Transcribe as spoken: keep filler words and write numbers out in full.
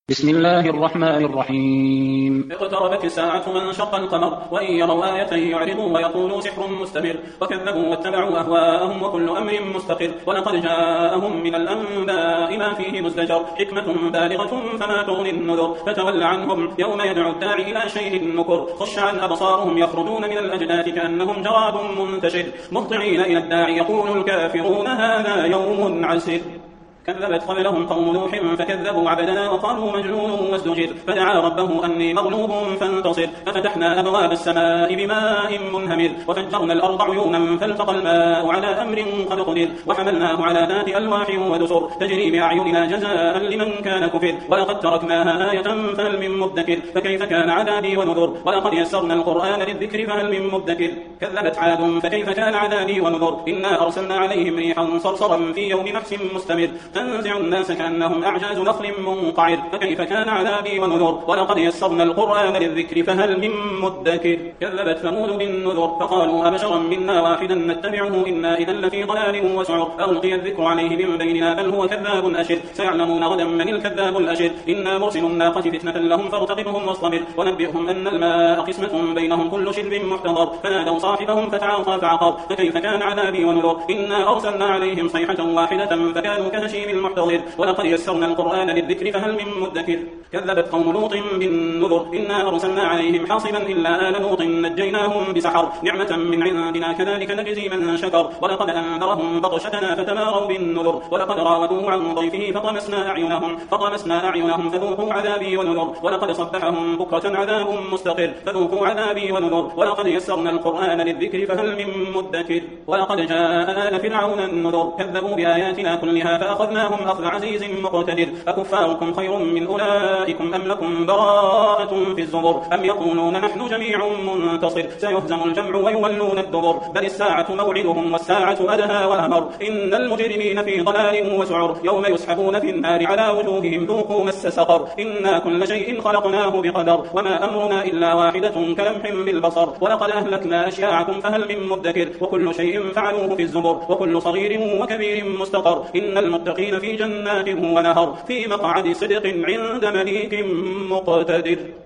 بسم الله الرحمن الرحيم. اقتربت الساعة وانشق القمر وإن يروا آية يعرضوا ويقولوا سحر مستمر وكذبوا واتبعوا أهواءهم وكل أمر مستقر ولقد جاءهم من الأنباء ما فيه مزدجر حكمة بالغة فما تغني النذر فتول عنهم يوم يدعو الداعي إلى شيء نكر خش عن أبصارهم يخرجون من الأجداث كأنهم جراد منتشر مهطعين إلى الداعي يقول الكافرون هذا يوم عسر كذبت قبلهم قوم نوح فكذبوا عبدنا وقالوا مجنون وازدجر فدعا ربه أني مغلوب فانتصر ففتحنا أبواب السماء بماء منهمر وفجرنا الأرض عيونا فالتقى الماء على أمر قد قدر وحملناه على ذات ألواح ودسر تجري بأعيننا جزاء لمن كان كفر ولقد تركناها آية فهل من مدكر فكيف كان عذابي ونذر ولقد يسرنا القرآن للذكر فهل من مدكر كذبت عاد فكيف كان عذابي ونذر إنا أرسلنا عليهم ريحا صرصرا في يوم نحس مستمر تنزع الناس كأنهم أعجاز نخل منقعر فكيف كان عذابي ونذر ولقد يسرنا القرآن للذكر فهل من مدكر كذبت ثمود بالنذر فقالوا أبشرا منا واحدا نتبعه إنا إذا لفي ضلال وسعر ألقي الذكر عليه من بيننا بل هو كذاب أشر سيعلمون غدا من الكذاب الأشر إنا مرسل الناقة فتنة لهم فارتقبهم واصطبر ونبئهم أن الماء قسمة بينهم كل شرب محتضر فنادوا صاحبهم فتعاطى فعقر فكيف كان عذابي ونذر إنا أرسلنا عليهم صيحة واحدة فكانوا كهشيم المحتضر ولقد يسرنا القرآن للذكر فهل من مدكر كذبت قوم لوط بالنذر إنا أرسلنا عليهم حاصبا إلا آل لوط نجيناهم بسحر نعمة من عندنا كذلك نجزي من شكر ولقد أنذرهم بطشتنا فتماروا بالنذر ولقد راودوه عن ضيفه فطمسنا أعينهم فطمسنا أعينهم فذوقوا عذابي ونذر ولقد صبحهم بكرة عذاب مستقر فذوقوا عذابي ونذر ولقد يسرنا القرآن للذكر فهل من مدكر ولقد جاء آل فرعون النذر كذبوا بآياتنا كلها فأخذناهم أخذ عزيز مقتدر أكفاركم خير من أولئكم أم لكم براءة في الزبر أم يقولون نحن جميع منتصر سيهزم الجمع ويولون الدبر بل الساعة موعدهم والساعة أدهى وأمر إن المجرمين في ضلال وسعر يوم يسحبون في النار على وجوههم ذوقوا مس سقر إنا كل شيء خلقناه بقدر وما أمرنا إلا واحدة كلمح بالبصر ولقد أهلكنا أشياعكم فهل من مدكر وكل شيء فعلوه في الزبر وكل صغير وكبير مستقر إن المتقين في جنات ونهر في مقعد صدق عند مليك مقتدر.